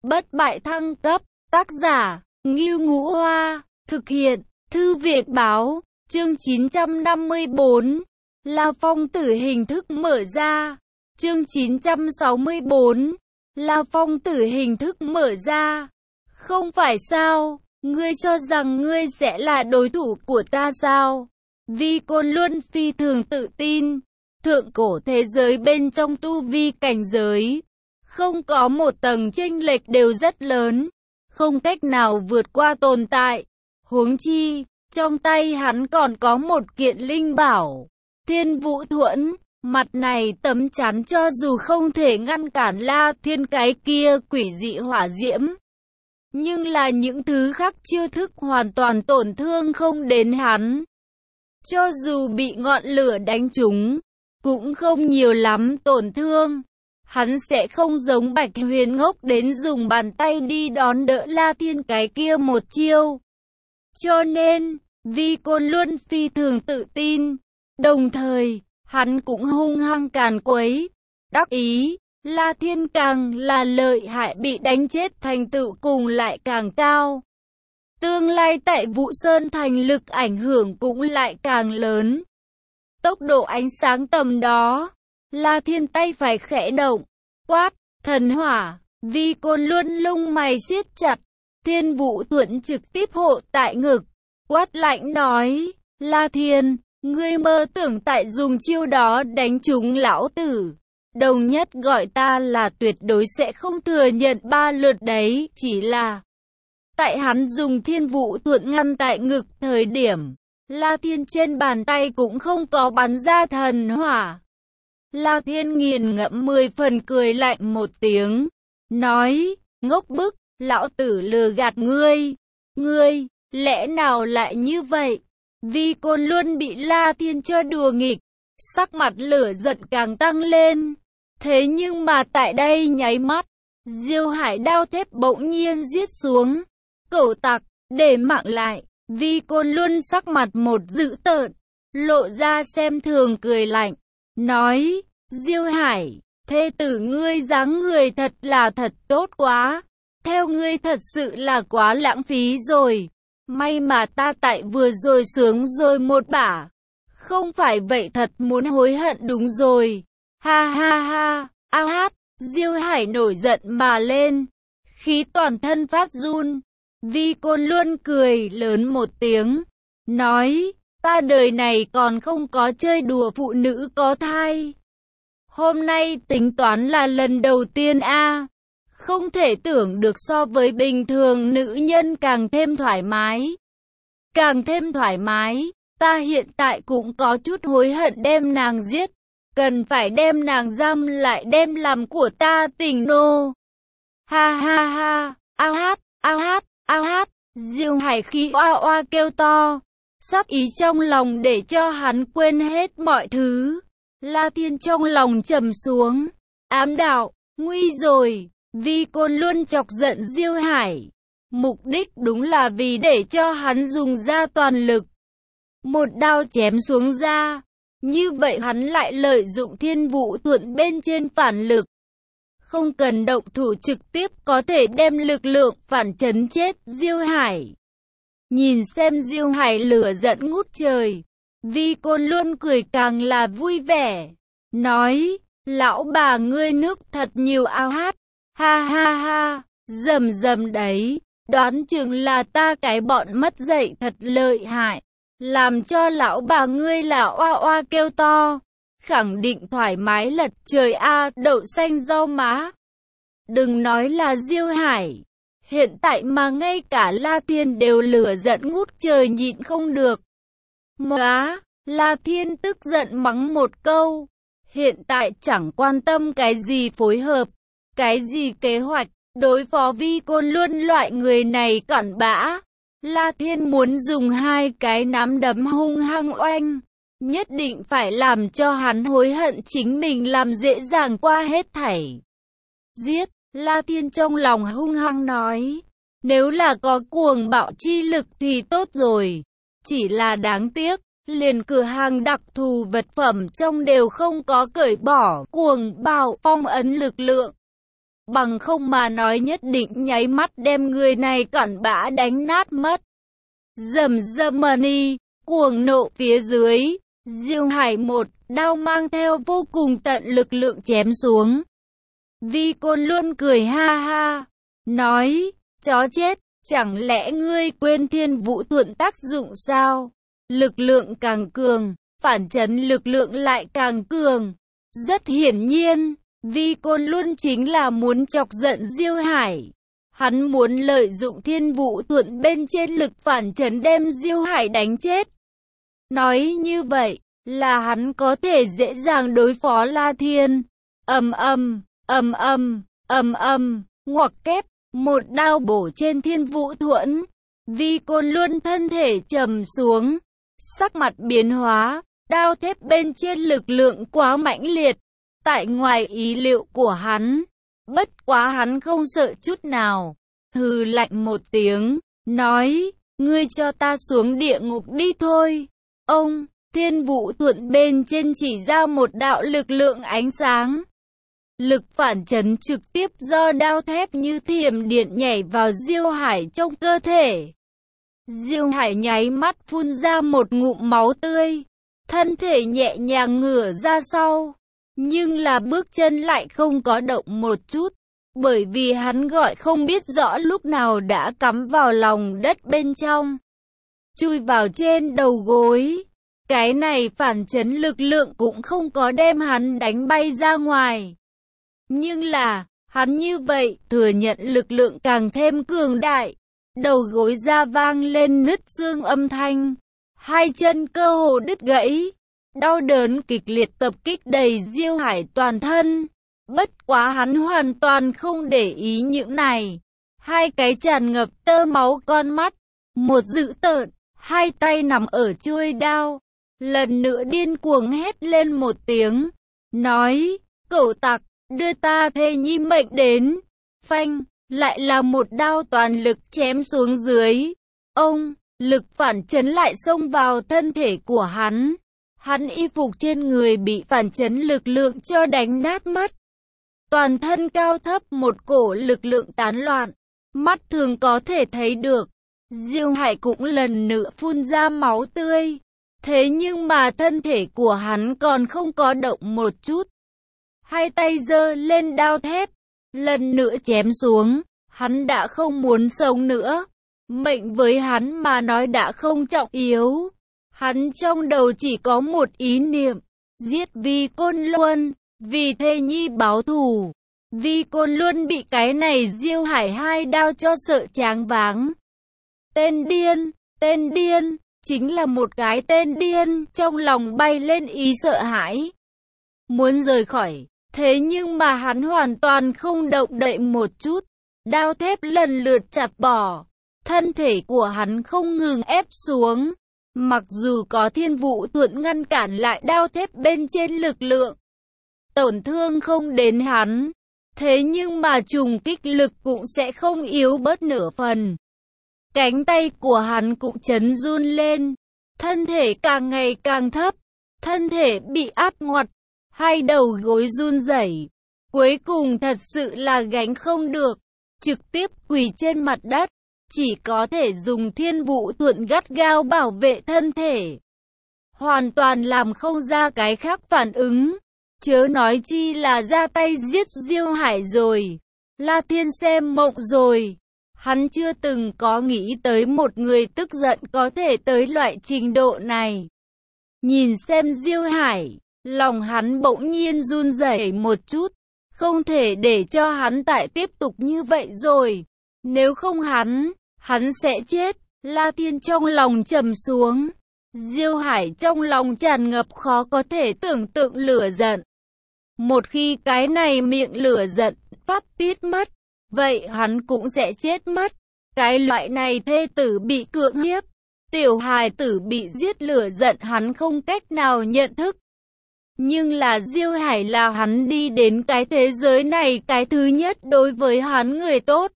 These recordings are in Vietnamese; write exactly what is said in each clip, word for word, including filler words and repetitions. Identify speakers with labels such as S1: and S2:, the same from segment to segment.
S1: bất bại thăng cấp, tác giả, Ngưu Ngũ Hoa, thực hiện, Thư viện báo, chương chín trăm năm mươi tư, La Phong tử hình thức mở ra, chương chín trăm sáu mươi tư, La Phong tử hình thức mở ra, không phải sao, ngươi cho rằng ngươi sẽ là đối thủ của ta sao? Vi Côn Luân phi thường tự tin, thượng cổ thế giới bên trong tu vi cảnh giới, không có một tầng chênh lệch đều rất lớn, không cách nào vượt qua tồn tại. Huống chi, trong tay hắn còn có một kiện linh bảo, Thiên Vũ Thuẫn, mặt này tấm chắn cho dù không thể ngăn cản La Thiên cái kia quỷ dị hỏa diễm, nhưng là những thứ khác chiêu thức hoàn toàn tổn thương không đến hắn. Cho dù bị ngọn lửa đánh trúng, cũng không nhiều lắm tổn thương. Hắn sẽ không giống Bạch Huyền ngốc đến dùng bàn tay đi đón đỡ La Thiên cái kia một chiêu. Cho nên, Vi Côn Luân phi thường tự tin, đồng thời, hắn cũng hung hăng càn quấy, đắc ý. La Thiên càng là lợi hại, bị đánh chết thành tựu cùng lại càng cao. Tương lai tại Vũ Sơn thành lực ảnh hưởng cũng lại càng lớn. Tốc độ ánh sáng tầm đó, La Thiên tay phải khẽ động, quát, thần hỏa, Vi Côn Luân lông mày siết chặt, Thiên Vũ Thuẫn trực tiếp hộ tại ngực, quát lạnh nói, La Thiên, ngươi mơ tưởng tại dùng chiêu đó đánh trúng lão tử. Đồng nhất gọi ta là tuyệt đối sẽ không thừa nhận ba lượt đấy, chỉ là tại hắn dùng Thiên Vũ Thuẫn ngăn tại ngực thời điểm, La Thiên trên bàn tay cũng không có bắn ra thần hỏa. La Thiên nghiền ngẫm mười phần cười lạnh một tiếng, nói, ngốc bức, lão tử lừa gạt ngươi, ngươi, lẽ nào lại như vậy? Vi Côn Luân bị La Thiên cho đùa nghịch, sắc mặt lửa giận càng tăng lên. Thế nhưng mà tại đây nháy mắt, Diêu Hải đao thép bỗng nhiên giết xuống. Cẩu tặc, để mạng lại. Vi Côn Luân sắc mặt một dữ tợn, lộ ra xem thường cười lạnh, nói, Diêu Hải, thê tử ngươi dáng người thật là thật tốt quá, theo ngươi thật sự là quá lãng phí rồi, may mà ta tại vừa rồi sướng rồi một bả, không phải vậy thật muốn hối hận đúng rồi, ha ha ha, a hát, Diêu Hải nổi giận mà lên, khí toàn thân phát run. Vi Côn Luân cười lớn một tiếng, nói, ta đời này còn không có chơi đùa phụ nữ có thai. Hôm nay tính toán là lần đầu tiên a, à. Không thể tưởng được so với bình thường nữ nhân càng thêm thoải mái. Càng thêm thoải mái, ta hiện tại cũng có chút hối hận đem nàng giết, cần phải đem nàng giam lại đem làm của ta tình nô. Ha ha ha, a hát, a hát. A hát, Diêu Hải khí oa oa kêu to, sắc ý trong lòng để cho hắn quên hết mọi thứ. La Thiên trong lòng trầm xuống, ám đạo, nguy rồi, Vi Côn Luân chọc giận Diêu Hải. Mục đích đúng là vì để cho hắn dùng ra toàn lực. Một đao chém xuống ra, như vậy hắn lại lợi dụng Thiên Vũ Thuẫn bên trên phản lực. Không cần động thủ trực tiếp có thể đem lực lượng phản chấn chết Diêu Hải. Nhìn xem Diêu Hải lửa giận ngút trời, Vi Côn Luân cười càng là vui vẻ, nói, lão bà ngươi nước thật nhiều ao hát, ha ha ha, rầm rầm đấy, đoán chừng là ta cái bọn mất dạy thật lợi hại, làm cho lão bà ngươi là oa oa kêu to. Khẳng định thoải mái lật trời a, đậu xanh rau má. Đừng nói là Diêu Hải, hiện tại mà ngay cả La Thiên đều lửa giận ngút trời nhịn không được. Móa, La Thiên tức giận mắng một câu, hiện tại chẳng quan tâm cái gì phối hợp, cái gì kế hoạch, đối phó Vi Côn Luân loại người này cặn bã. La Thiên muốn dùng hai cái nắm đấm hung hăng oanh. Nhất định phải làm cho hắn hối hận chính mình làm dễ dàng qua hết thảy. Giết, La Thiên trong lòng hung hăng nói. Nếu là có cuồng bạo chi lực thì tốt rồi. Chỉ là đáng tiếc, liền cửa hàng đặc thù vật phẩm trong đều không có cởi bỏ cuồng bạo phong ấn lực lượng. bằng không mà nói nhất định nháy mắt đem người này cặn bã đánh nát mất. Rầm rầm mani, cuồng nộ phía dưới, Diêu Hải một đao mang theo vô cùng tận lực lượng chém xuống. Vi Côn Luân cười ha ha, nói, chó chết, chẳng lẽ ngươi quên Thiên Vũ Thuận tác dụng sao? Lực lượng càng cường, phản chấn lực lượng lại càng cường. Rất hiển nhiên, Vi Côn Luân chính là muốn chọc giận Diêu Hải. Hắn muốn lợi dụng Thiên Vũ Thuận bên trên lực phản chấn đem Diêu Hải đánh chết. Nói như vậy, là hắn có thể dễ dàng đối phó La Thiên. Ầm ầm, ầm ầm, ầm ầm, ngoặc kép, một đao bổ trên Thiên Vũ Thuận. Vi Côn Luân thân thể trầm xuống, sắc mặt biến hóa, đao thép bên trên lực lượng quá mãnh liệt, tại ngoài ý liệu của hắn. Bất quá hắn không sợ chút nào, hừ lạnh một tiếng, nói, ngươi cho ta xuống địa ngục đi thôi. Ông, Thiên Vũ Thuận bên trên chỉ ra một đạo lực lượng ánh sáng. Lực phản chấn trực tiếp do đao thép như thiểm điện nhảy vào Diêu Hải trong cơ thể. Diêu Hải nháy mắt phun ra một ngụm máu tươi, thân thể nhẹ nhàng ngửa ra sau, nhưng là bước chân lại không có động một chút, bởi vì hắn gọi không biết rõ lúc nào đã cắm vào lòng đất bên trong, chui vào trên đầu gối. Cái này phản chấn lực lượng cũng không có đem hắn đánh bay ra ngoài. Nhưng là, hắn như vậy, thừa nhận lực lượng càng thêm cường đại. Đầu gối ra vang lên nứt xương âm thanh. Hai chân cơ hồ đứt gãy. Đau đớn kịch liệt tập kích đầy Diêu Hải toàn thân. Bất quá hắn hoàn toàn không để ý những này. Hai cái tràn ngập tơ máu con mắt. Một dữ tợn, hai tay nằm ở chuôi đao. Lần nữa điên cuồng hét lên một tiếng. Nói, cẩu tặc, đưa ta thê nhi mệnh đến. Phanh, lại là một đao toàn lực chém xuống dưới. Ông, lực phản chấn lại xông vào thân thể của hắn. Hắn y phục trên người bị phản chấn lực lượng cho đánh nát mất. Toàn thân cao thấp một cổ lực lượng tán loạn. Mắt thường có thể thấy được. Diêu Hải cũng lần nữa phun ra máu tươi. Thế nhưng mà thân thể của hắn còn không có động một chút. Hai tay giơ lên đao thép, lần nữa chém xuống, hắn đã không muốn sống nữa. Mệnh với hắn mà nói đã không trọng yếu. Hắn trong đầu chỉ có một ý niệm, giết Vi Côn Luân, vì thê nhi báo thù. Vi Côn Luân bị cái này Diêu Hải hai đao cho sợ choáng váng. Tên điên, tên điên. Chính là một cái tên điên, trong lòng bay lên ý sợ hãi. Muốn rời khỏi, thế nhưng mà hắn hoàn toàn không động đậy một chút. Đao thép lần lượt chặt bỏ, thân thể của hắn không ngừng ép xuống. Mặc dù có Thiên Vũ Thuận ngăn cản lại đao thép bên trên lực lượng, tổn thương không đến hắn. Thế nhưng mà trùng kích lực cũng sẽ không yếu bớt nửa phần. Cánh tay của hắn cũng chấn run lên, thân thể càng ngày càng thấp, thân thể bị áp ngoặt, hai đầu gối run rẩy, cuối cùng thật sự là gánh không được, trực tiếp quỳ trên mặt đất, chỉ có thể dùng Thiên Vũ Thuận gắt gao bảo vệ thân thể, hoàn toàn làm không ra cái khác phản ứng, chớ nói chi là ra tay giết Diêu Hải rồi. La Thiên xem mộng rồi. Hắn chưa từng có nghĩ tới một người tức giận có thể tới loại trình độ này. Nhìn xem Diêu Hải, lòng hắn bỗng nhiên run rẩy một chút. Không thể để cho hắn tại tiếp tục như vậy rồi. Nếu không hắn, hắn sẽ chết. La Thiên trong lòng trầm xuống. Diêu Hải trong lòng tràn ngập khó có thể tưởng tượng lửa giận. Một khi cái này miệng lửa giận phát tiết mất, vậy hắn cũng sẽ chết mất. Cái loại này thê tử bị cưỡng hiếp, tiểu hài tử bị giết lửa giận hắn không cách nào nhận thức. Nhưng là Diêu Hải là hắn đi đến cái thế giới này cái thứ nhất đối với hắn người tốt.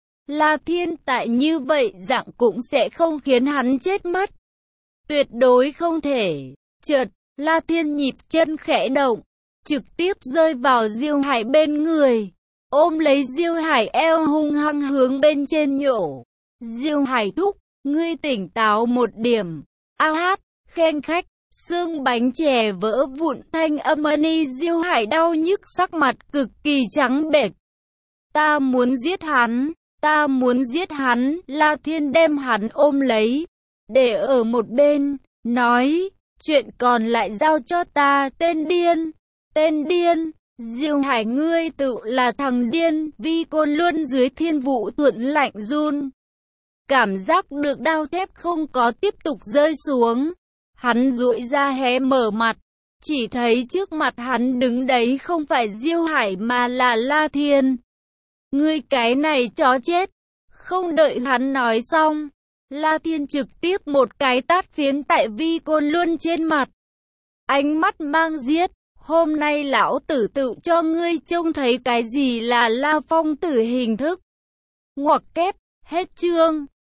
S1: La Thiên tại như vậy dạng cũng sẽ không khiến hắn chết mất. Tuyệt đối không thể. Chợt, La Thiên nhịp chân khẽ động, trực tiếp rơi vào Diêu Hải bên người. ôm lấy Diêu Hải eo hung hăng hướng bên trên nhổ. Diêu Hải thúc, ngươi tỉnh táo một điểm. A hát, khen khách, xương bánh chè vỡ vụn thanh âm ani Diêu Hải đau nhức sắc mặt cực kỳ trắng bệch. Ta muốn giết hắn, ta muốn giết hắn, La Thiên đem hắn ôm lấy, để ở một bên, nói, chuyện còn lại giao cho ta, tên điên, tên điên. Diêu Hải ngươi tự là thằng điên, Vi Côn Luân dưới Thiên Vũ Thuận lạnh run. Cảm giác được đao thép không có tiếp tục rơi xuống. Hắn duỗi ra hé mở mặt, chỉ thấy trước mặt hắn đứng đấy không phải Diêu Hải mà là La Thiên. Ngươi cái này chó chết. Không đợi hắn nói xong, La Thiên trực tiếp một cái tát phiến tại Vi Côn Luân trên mặt. Ánh mắt mang giết. Hôm nay lão tử tự cho ngươi trông thấy cái gì là La Phong tử hình thức. Ngoặc kép, hết chương.